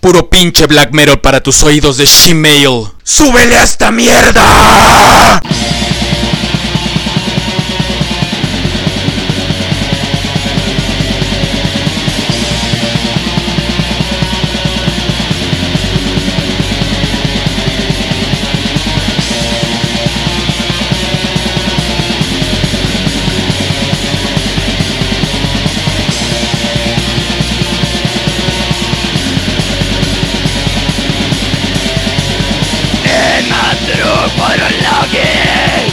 puro pinche black metal para tus oídos de Shemale. ¡Súbele a esta mierda! Madrug Morologi!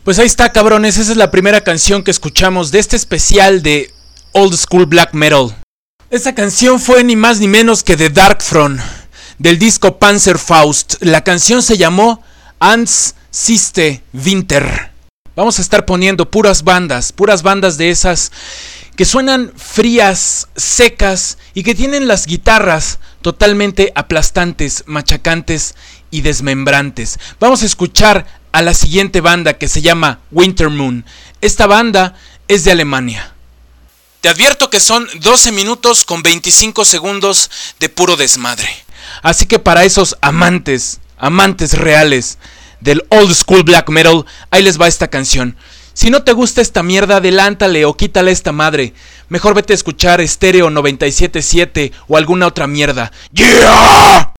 Pues ahí está, cabrones, esa es la primera canción que escuchamos de este especial de Old School Black Metal. Esta canción fue ni más ni menos que de Darkthrone, del disco Panzerfaust. La canción se llamó Ans Siste Winter. Vamos a estar poniendo puras bandas de esas que suenan frías, secas y que tienen las guitarras totalmente aplastantes, machacantes y desmembrantes. Vamos a escuchar a la siguiente banda que se llama Wintermoon. Esta banda es de Alemania. Te advierto que son 12 minutos con 25 segundos de puro desmadre. Así que para esos amantes reales del Old School Black Metal, ahí les va esta canción. Si no te gusta esta mierda, adelántale o quítale esta madre. Mejor vete a escuchar Stereo 97.7 o alguna otra mierda. ¡Yeah!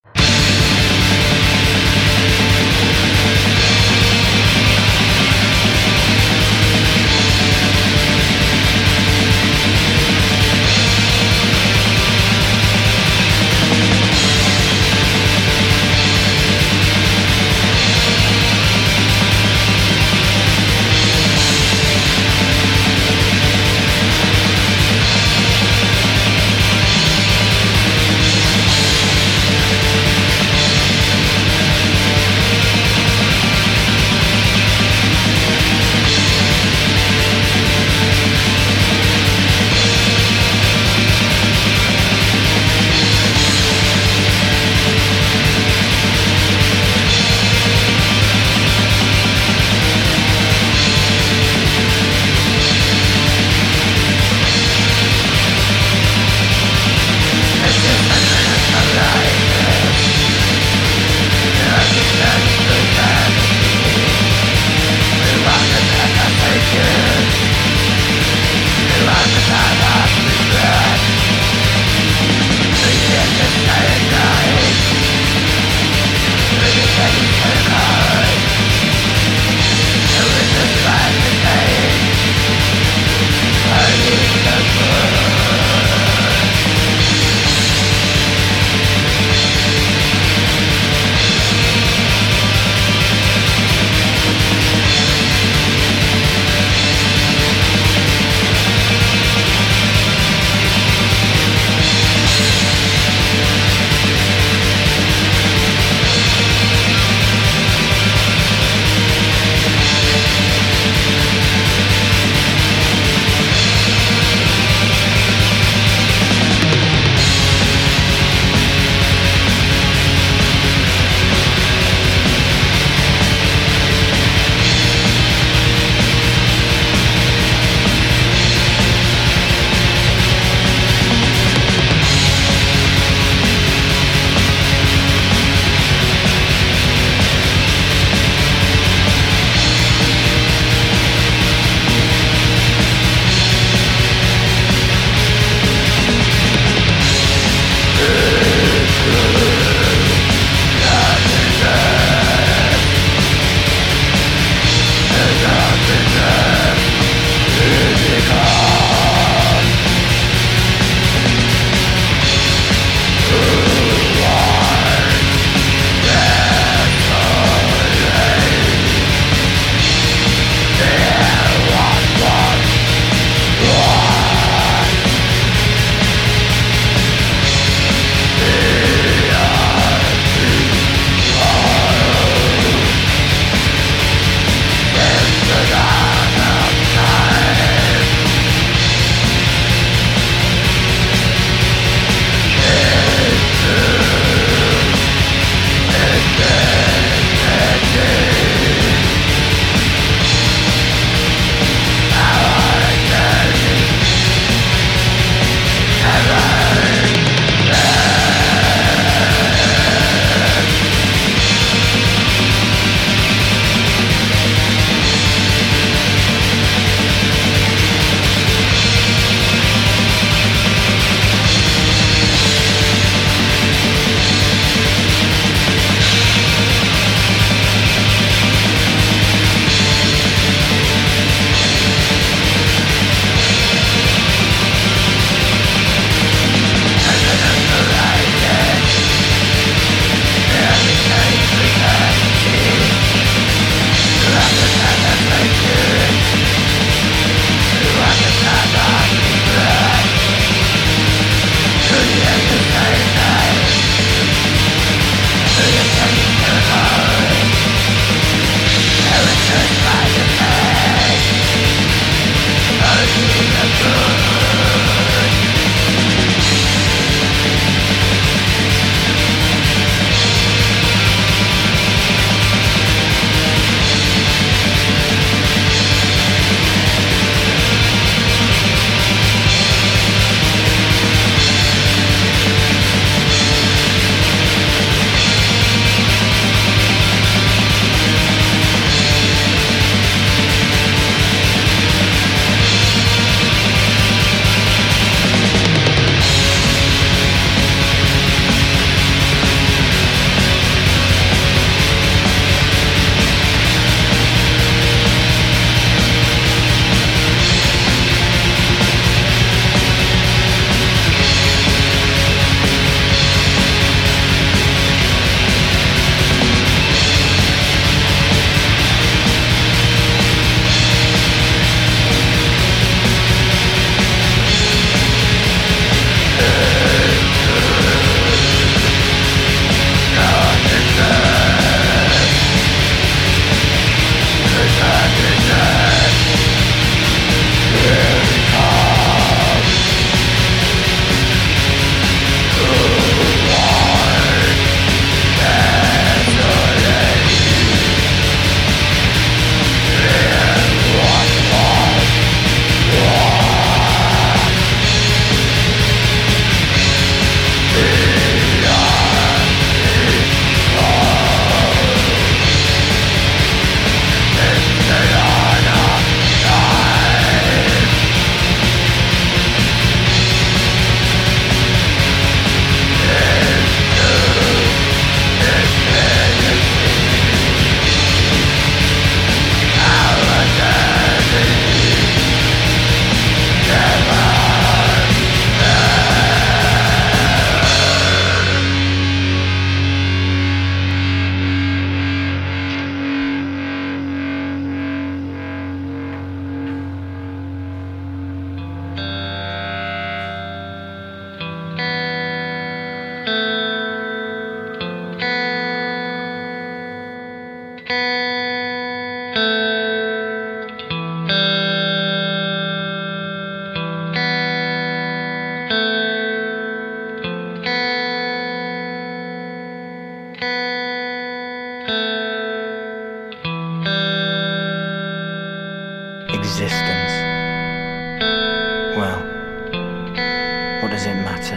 does it matter?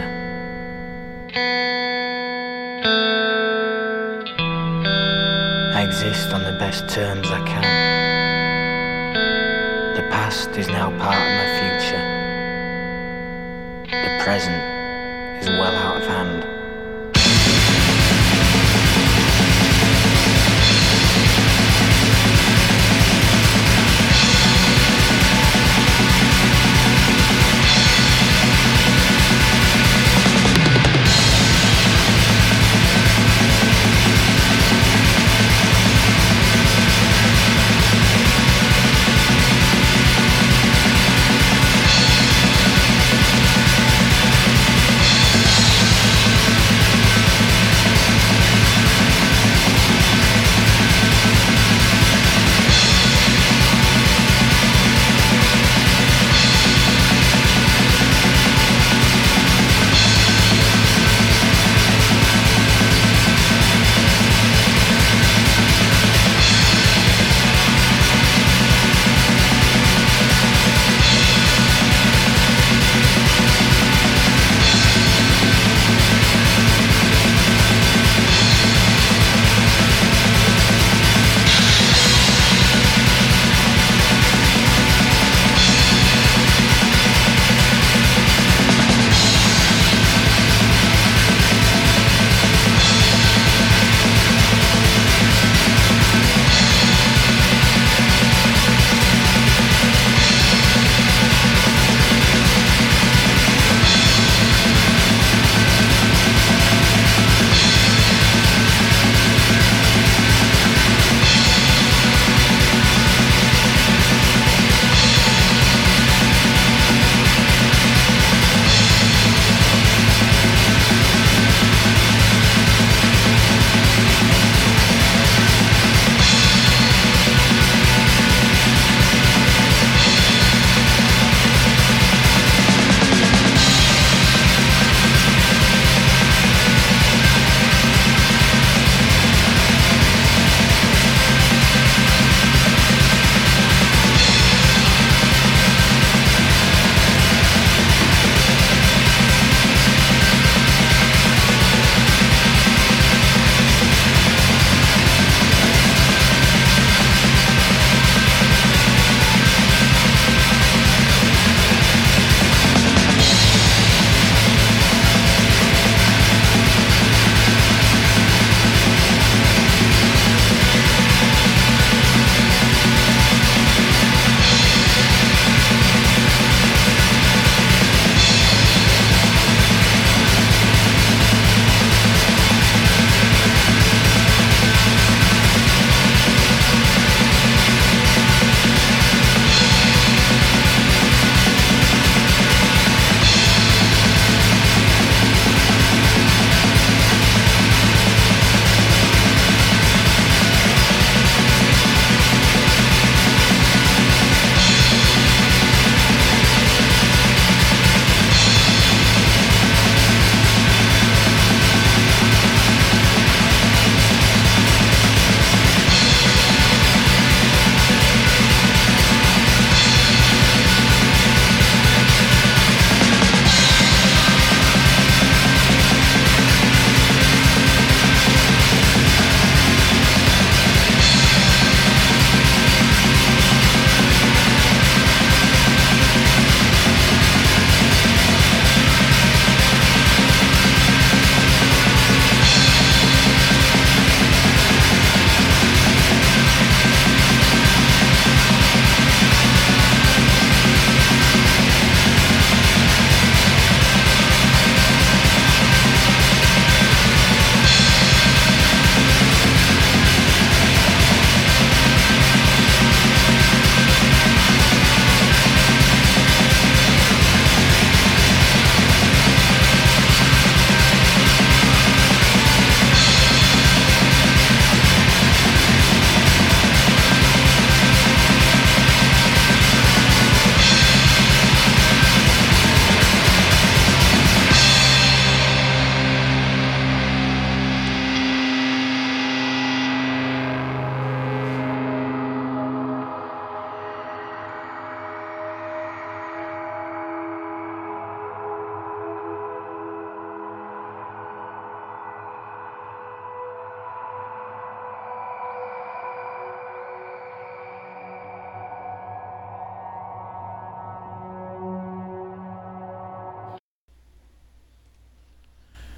I exist on the best terms I can. The past is now part of my future. The present is well out of hand.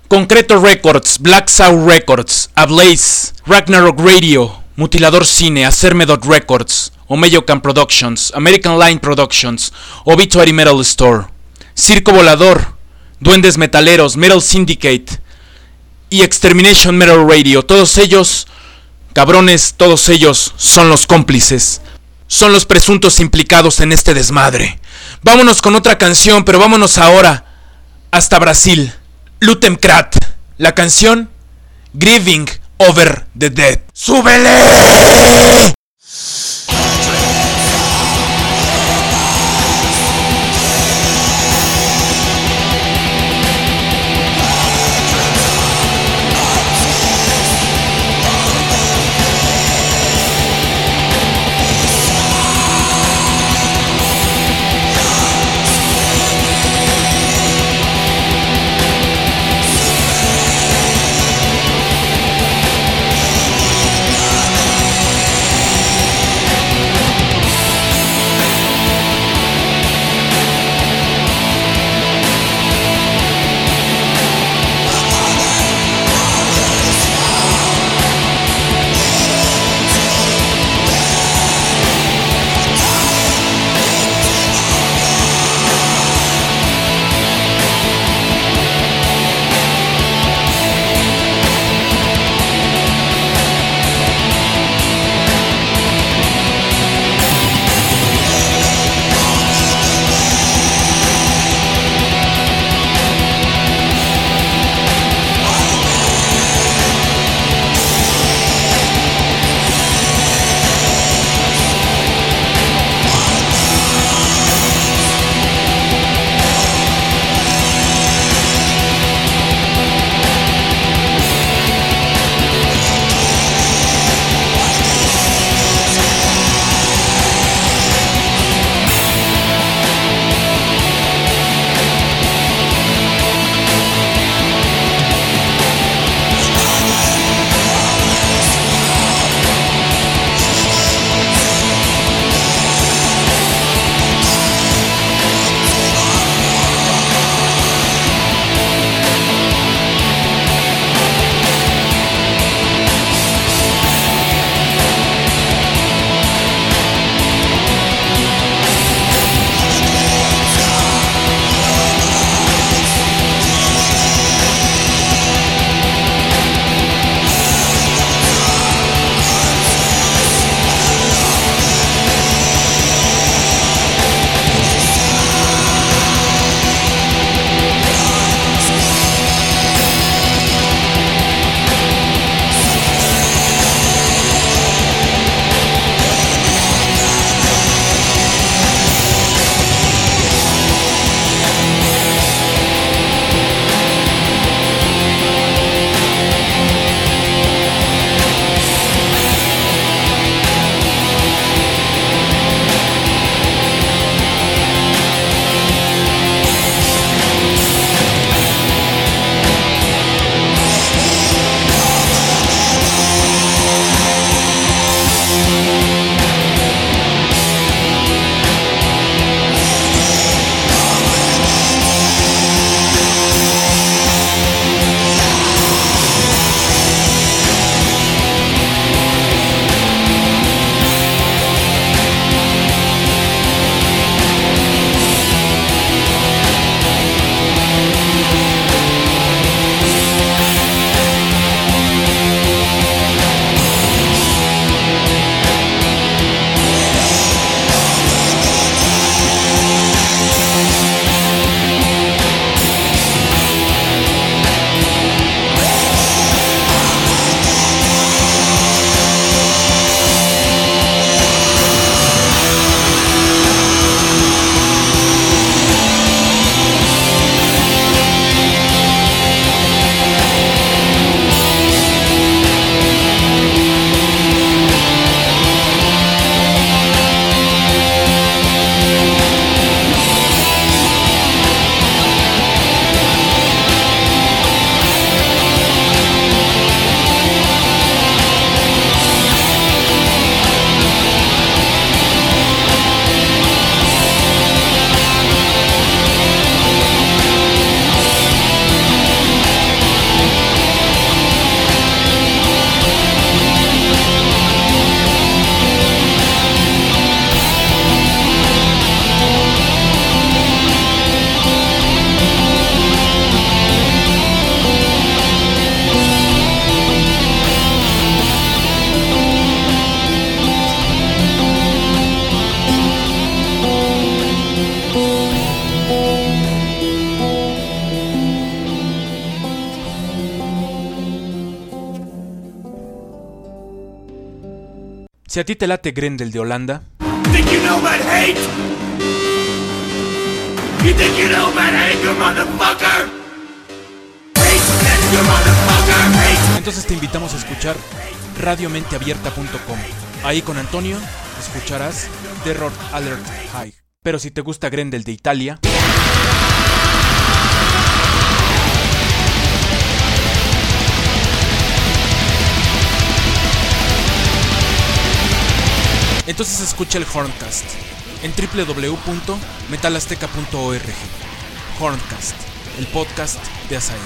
Concreto Records, Black Soul Records, Ablaze, Ragnarok Radio, Mutilador Cine, Acermedot Records, Omeyocan Productions, American Line Productions, Obituary Metal Store, Circo Volador, Duendes Metaleros, Metal Syndicate y Extermination Metal Radio. Todos ellos, cabrones, todos ellos son los cómplices, son los presuntos implicados en este desmadre. Vámonos con otra canción, pero vámonos ahora hasta Brasil. Lutemkrat, la canción Grieving Over the Dead. ¡Súbele! Si a ti te late Grendel de Holanda, Think you know about hate? You think you know about hate, you motherfucker? Hate, you motherfucker, hate. entonces te invitamos a escuchar radiomenteabierta.com. Ahí con Antonio escucharás Terror Alert High. Pero si te gusta Grendel de Italia, entonces escucha el Horncast en www.metalazteca.org. Horncast, el podcast de Azael.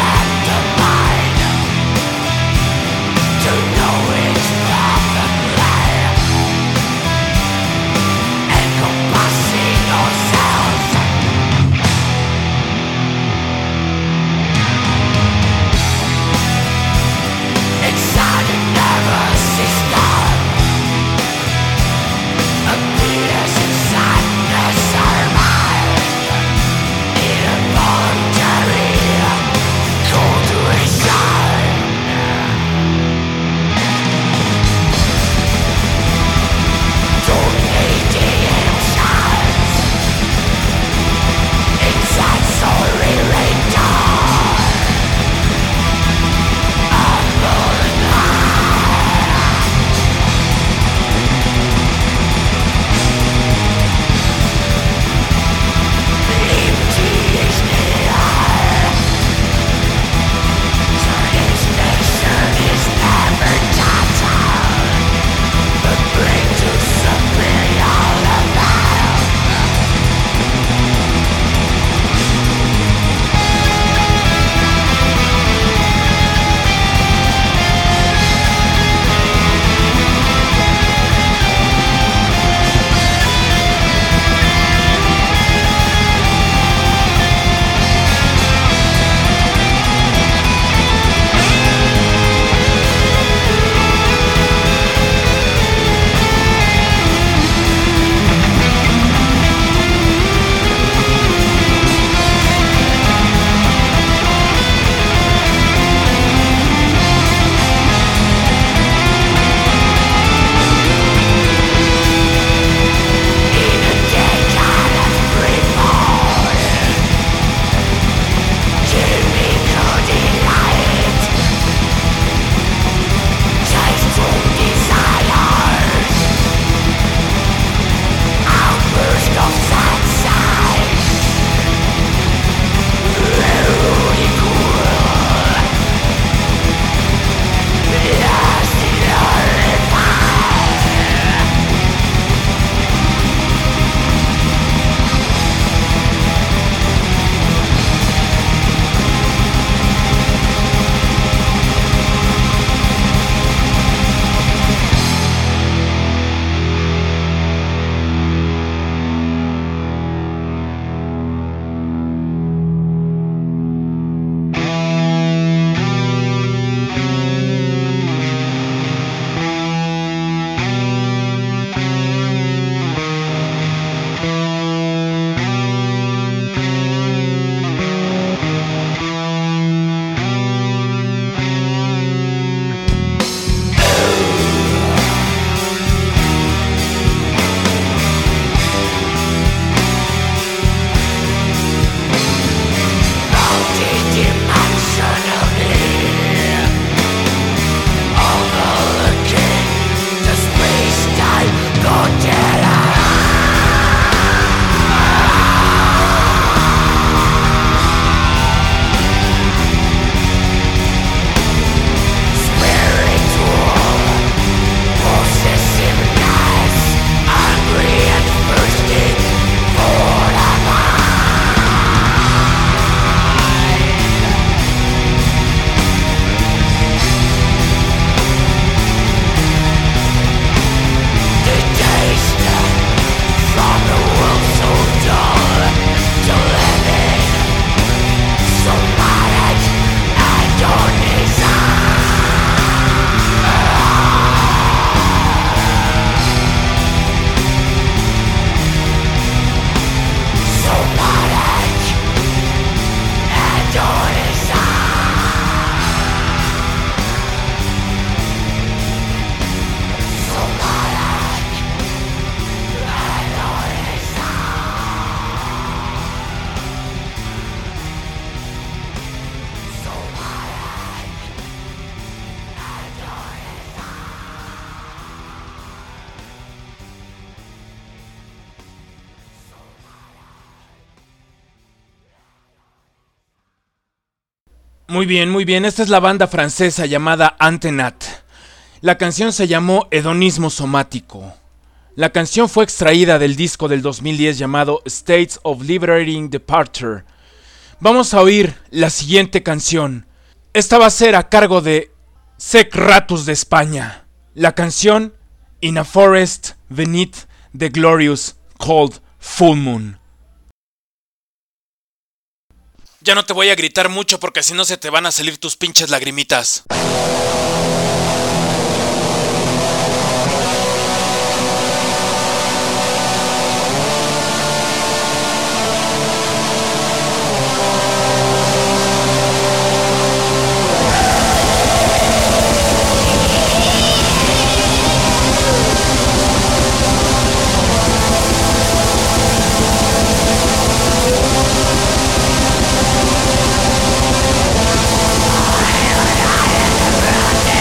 To know it's perfect. Muy bien. Esta es la banda francesa llamada Antenat. La canción se llamó Hedonismo Somático. La canción fue extraída del disco del 2010 llamado States of Liberating Departure. Vamos a oír la siguiente canción. Esta va a ser a cargo de Sec Ratus de España. La canción In a Forest Beneath the Glorious Cold Full Moon. Ya no te voy a gritar mucho porque si no se te van a salir tus pinches lagrimitas. I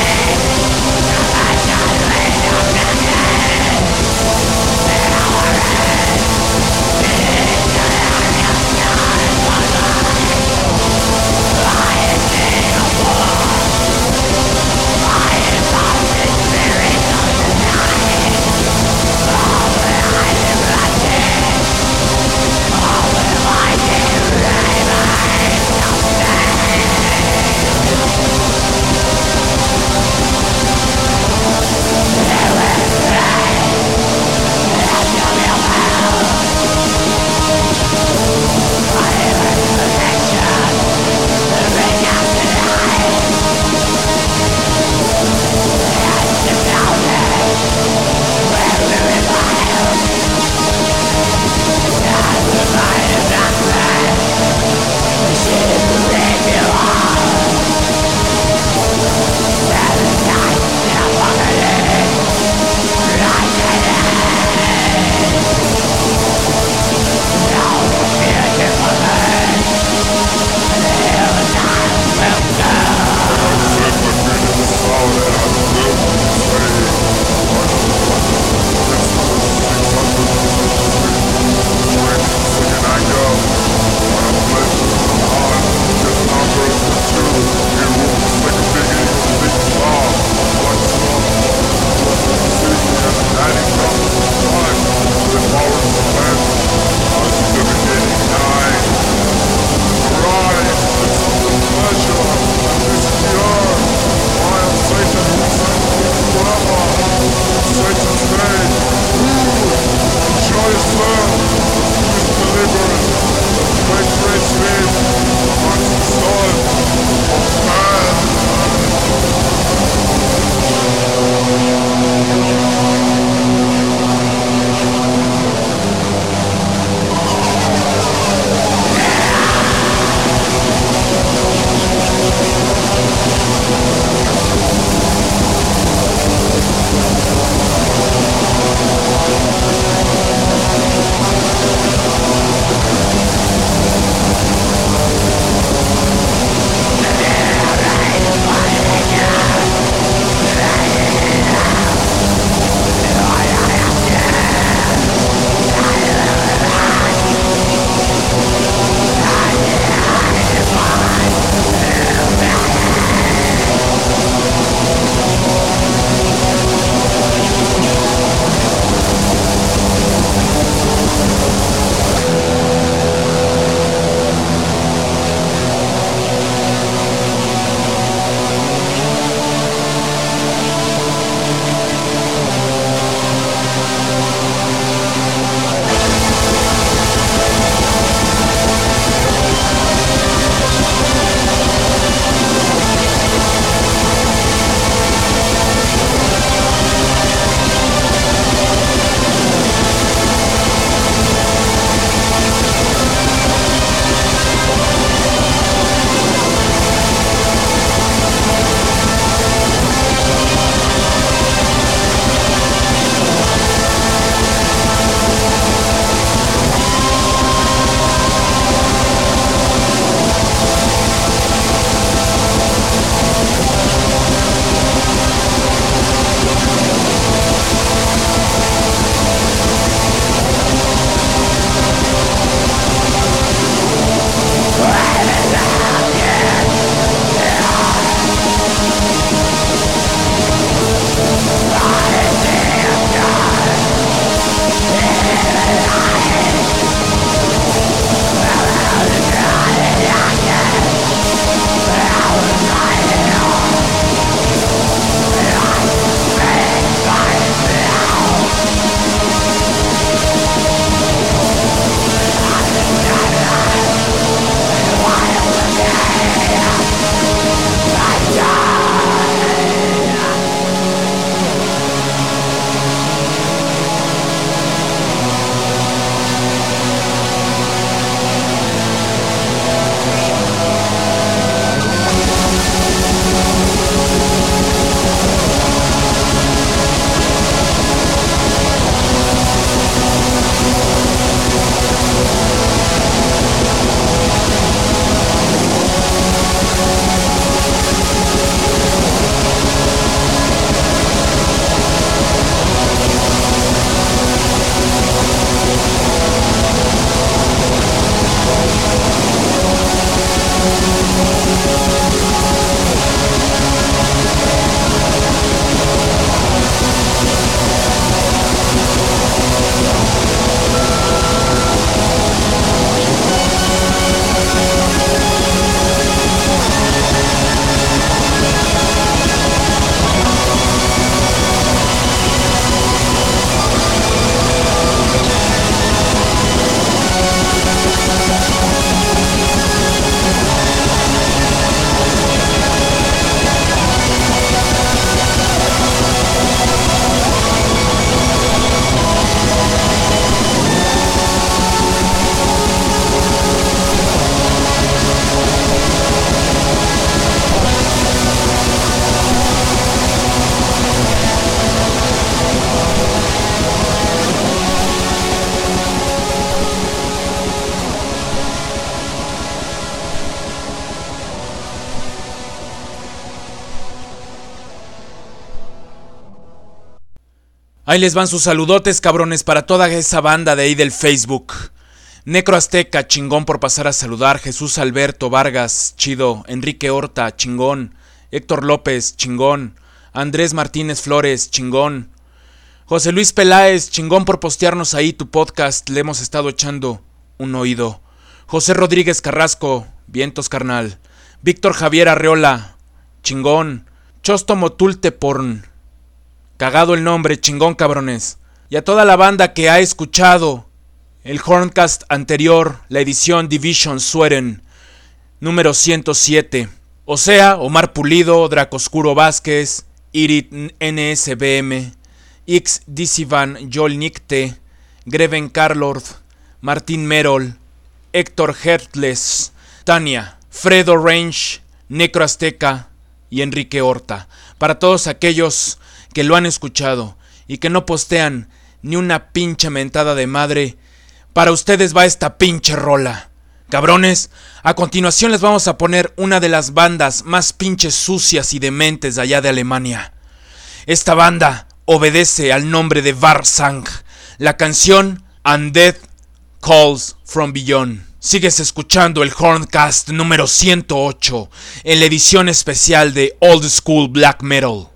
Ahí les van sus saludotes, cabrones, para toda esa banda de ahí del Facebook. Necro Azteca, chingón por pasar a saludar. Jesús Alberto Vargas, chido. Enrique Horta, chingón. Héctor López, chingón. Andrés Martínez Flores, chingón. José Luis Peláez, chingón por postearnos ahí tu podcast. Le hemos estado echando un oído. José Rodríguez Carrasco, vientos carnal. Víctor Javier Arreola, chingón. Chosto Motulte Porn, cagado el nombre, chingón cabrones. Y a toda la banda que ha escuchado el Horncast anterior, la edición Division Sweden, número 107. O sea, Omar Pulido, Dracoscuro Vázquez, Irit NSBM, X Disivan Joel Nicte, Greven Carlord, Martín Merol, Héctor Hertles, Tania, Fredo Range, Necro Azteca y Enrique Horta. Para todos aquellos que lo han escuchado y que no postean ni una pinche mentada de madre, para ustedes va esta pinche rola. Cabrones, a continuación les vamos a poner una de las bandas más pinches sucias y dementes de allá de Alemania. Esta banda obedece al nombre de Varsang. La canción Undead Calls from Beyond. Sigues escuchando el Horncast número 108 en la edición especial de Old School Black Metal.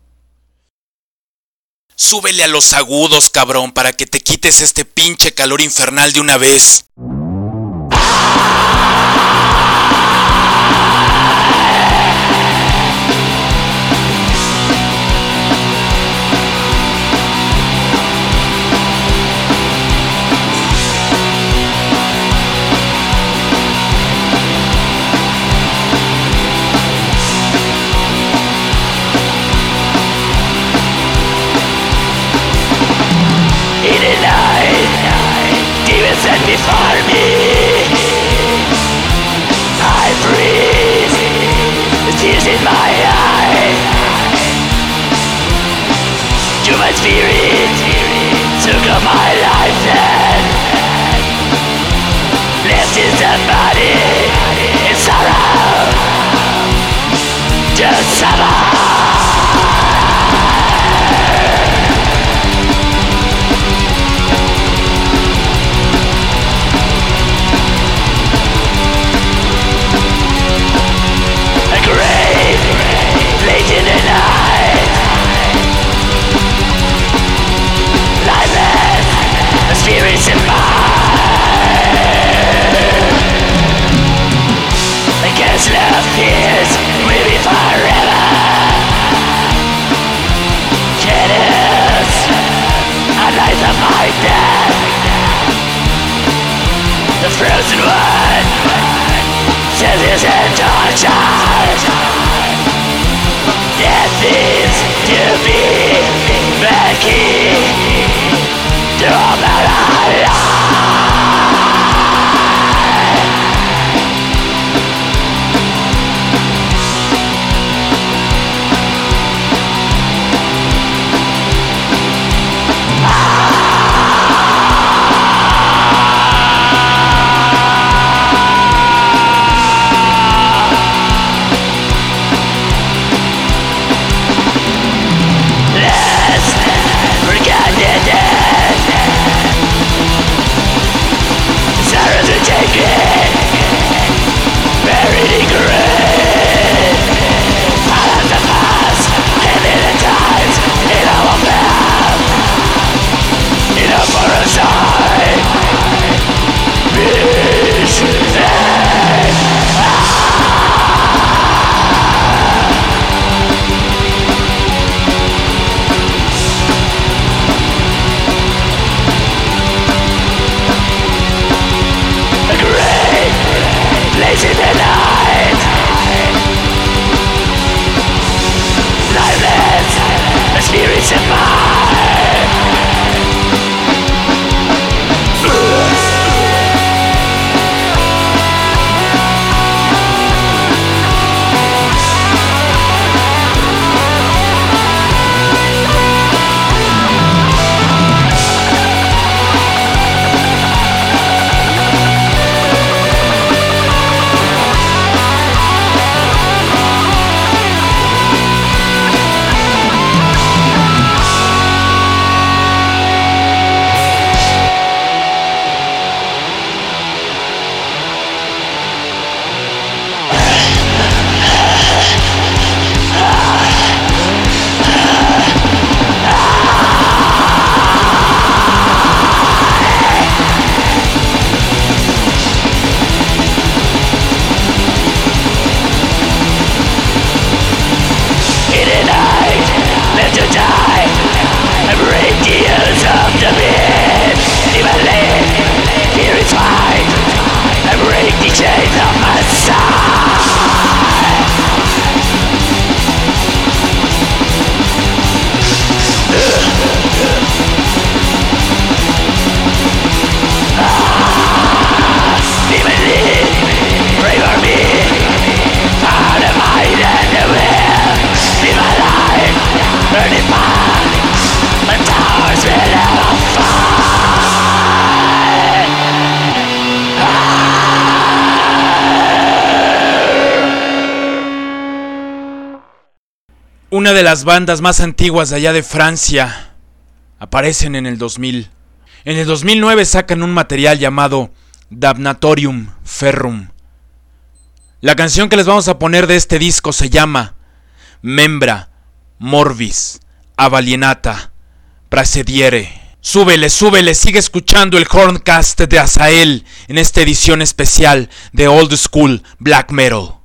Súbele a los agudos, cabrón, para que te quites este pinche calor infernal de una vez. Set before me, I breathe, the tears in my eyes. To my spirit, took up my life and left in the body in sorrow, just suffer. Late in the night, lifeless, the spirits in mine. The castle of fears will be forever. Shadows, a light of my death. The frozen one says his end torture. Death is to be the key to all that I love. una de las bandas más antiguas de allá de Francia, aparecen en el 2000. En el 2009 sacan un material llamado Damnatorium Ferrum. La canción que les vamos a poner de este disco se llama Membra Morbis Avalienata Praesediere. Súbele, súbele, sigue escuchando el Horncast de Azael en esta edición especial de Old School Black Metal.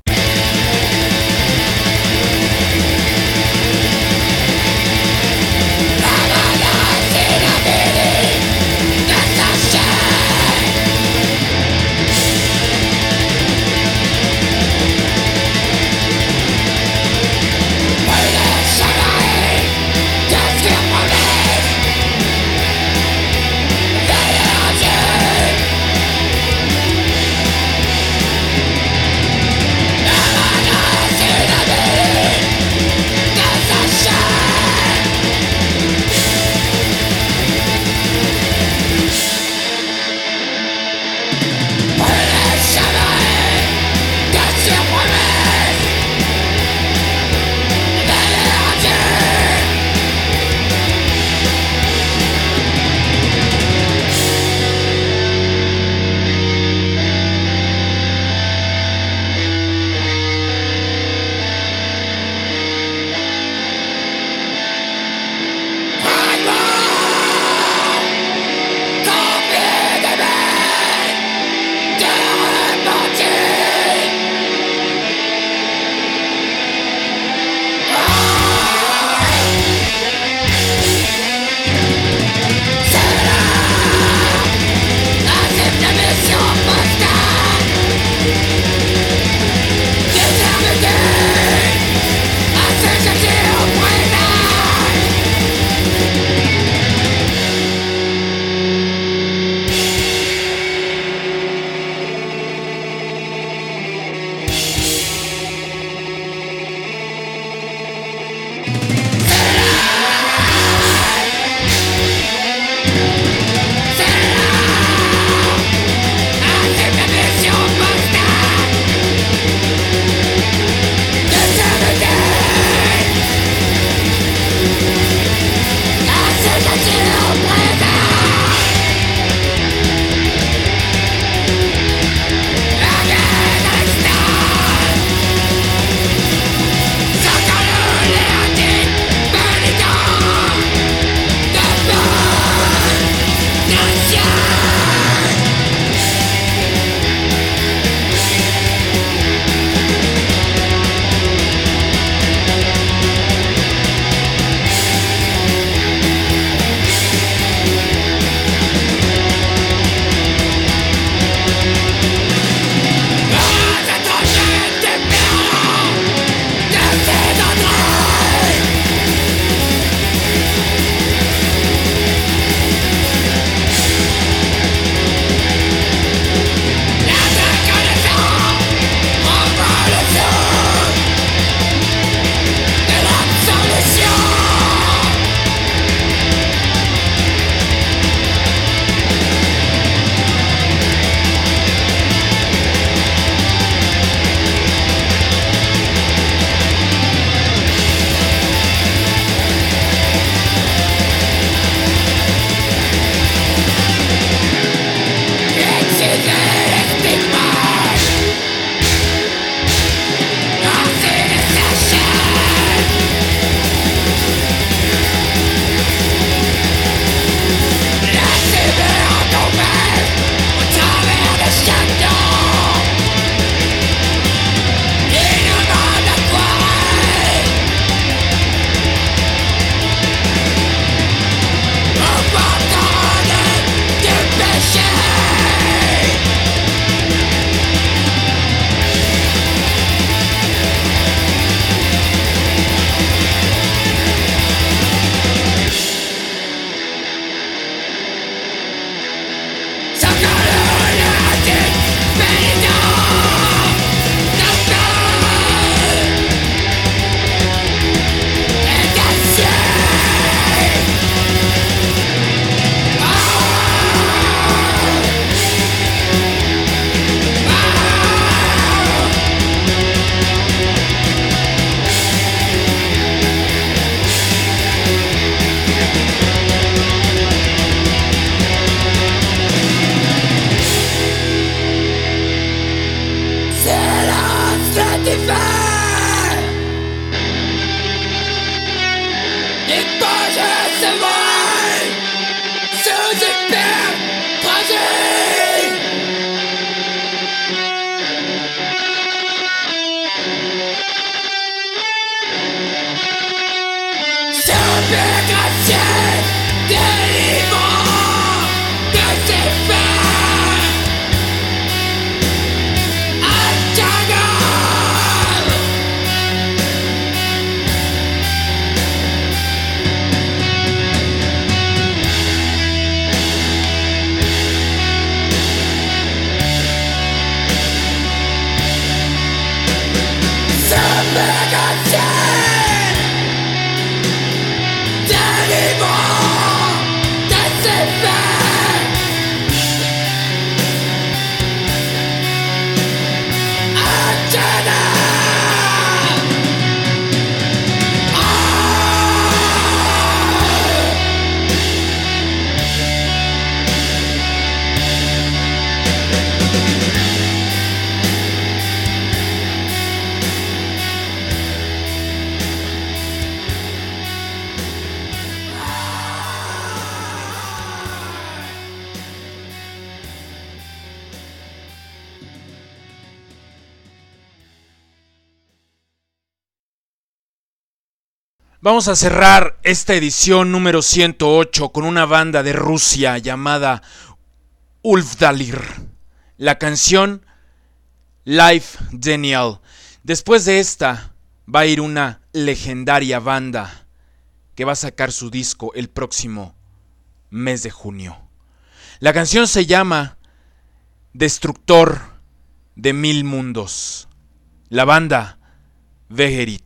Vamos a cerrar esta edición número 108 con una banda de Rusia llamada Ulfdalir. La canción Life Denial. Después de esta va a ir una legendaria banda que va a sacar su disco el próximo mes de junio. La canción se llama Destructor de Mil Mundos. La banda Vegerit.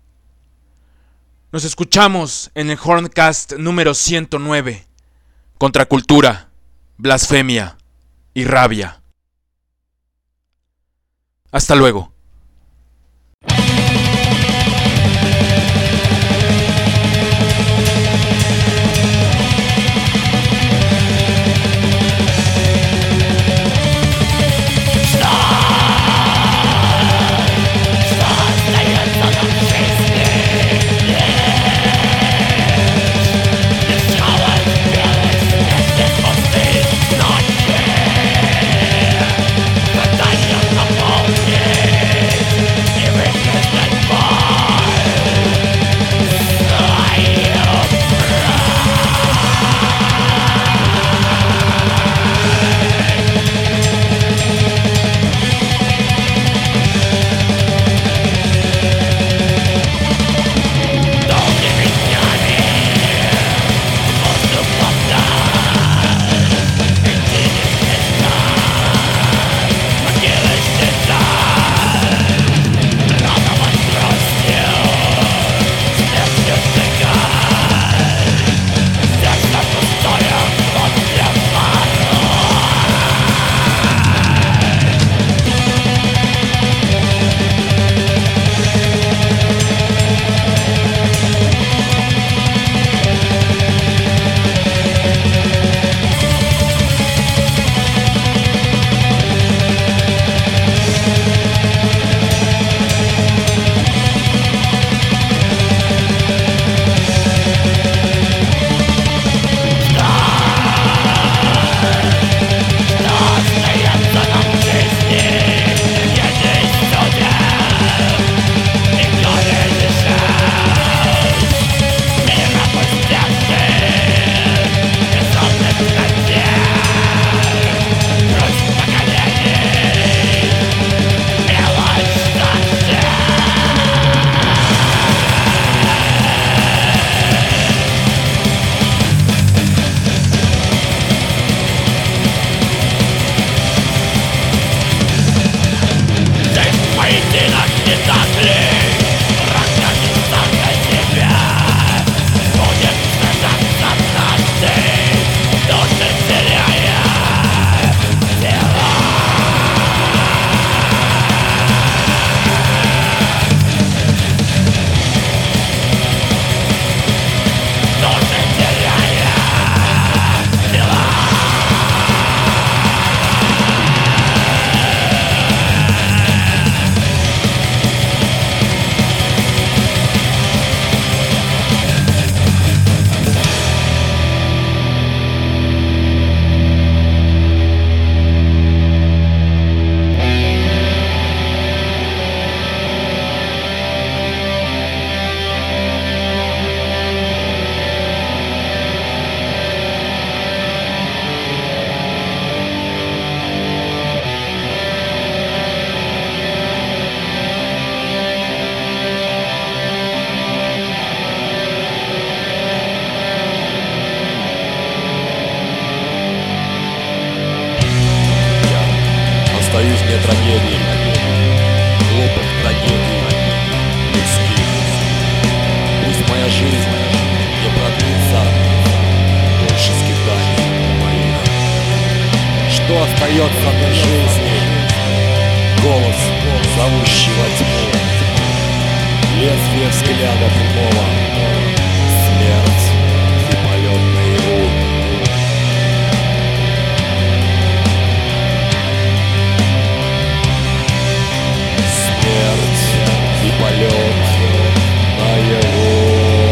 Nos escuchamos en el Horncast número 109. Contra cultura, blasfemia y rabia. Hasta luego. Yeah. трагедий, глупых трагедий, людских. Пусть моя жизнь не продлится больше скитаний моих. Что остается от жизни? Голос, зовущий во тьму, лезвие взгляда прямого, смерть и полет наяву. Смерть и полет наяву.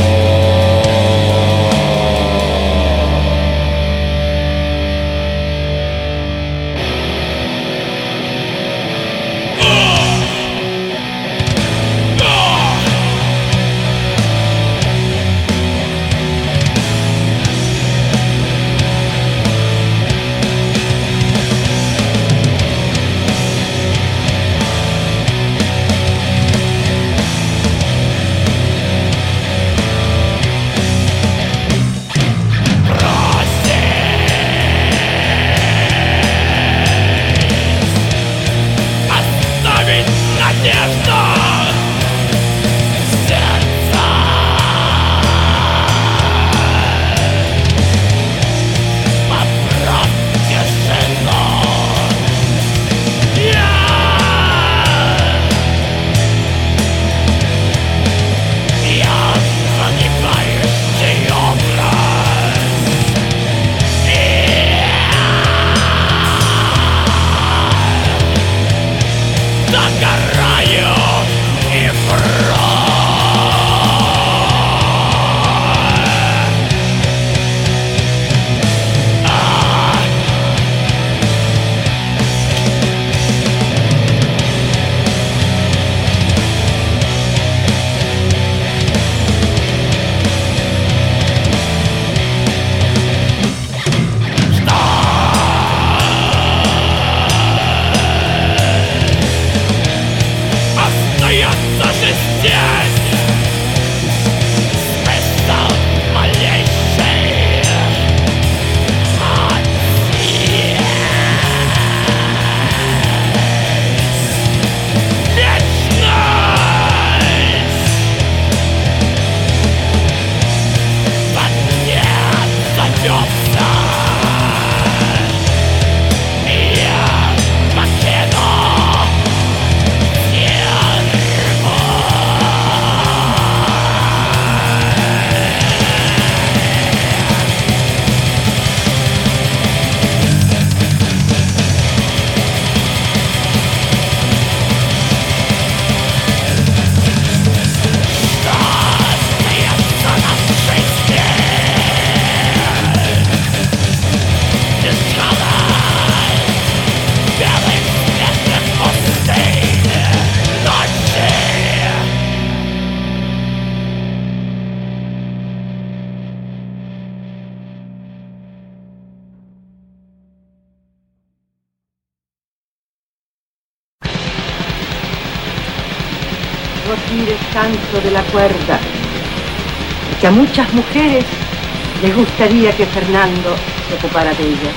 Aquí descanso de la cuerda, porque a muchas mujeres les gustaría que Fernando se ocupara de ellas.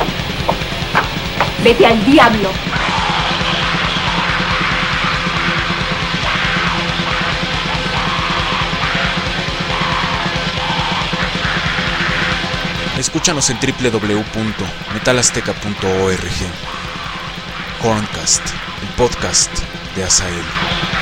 ¡Vete al diablo! Escúchanos en www.metalazteca.org. Horncast, el podcast de Asael.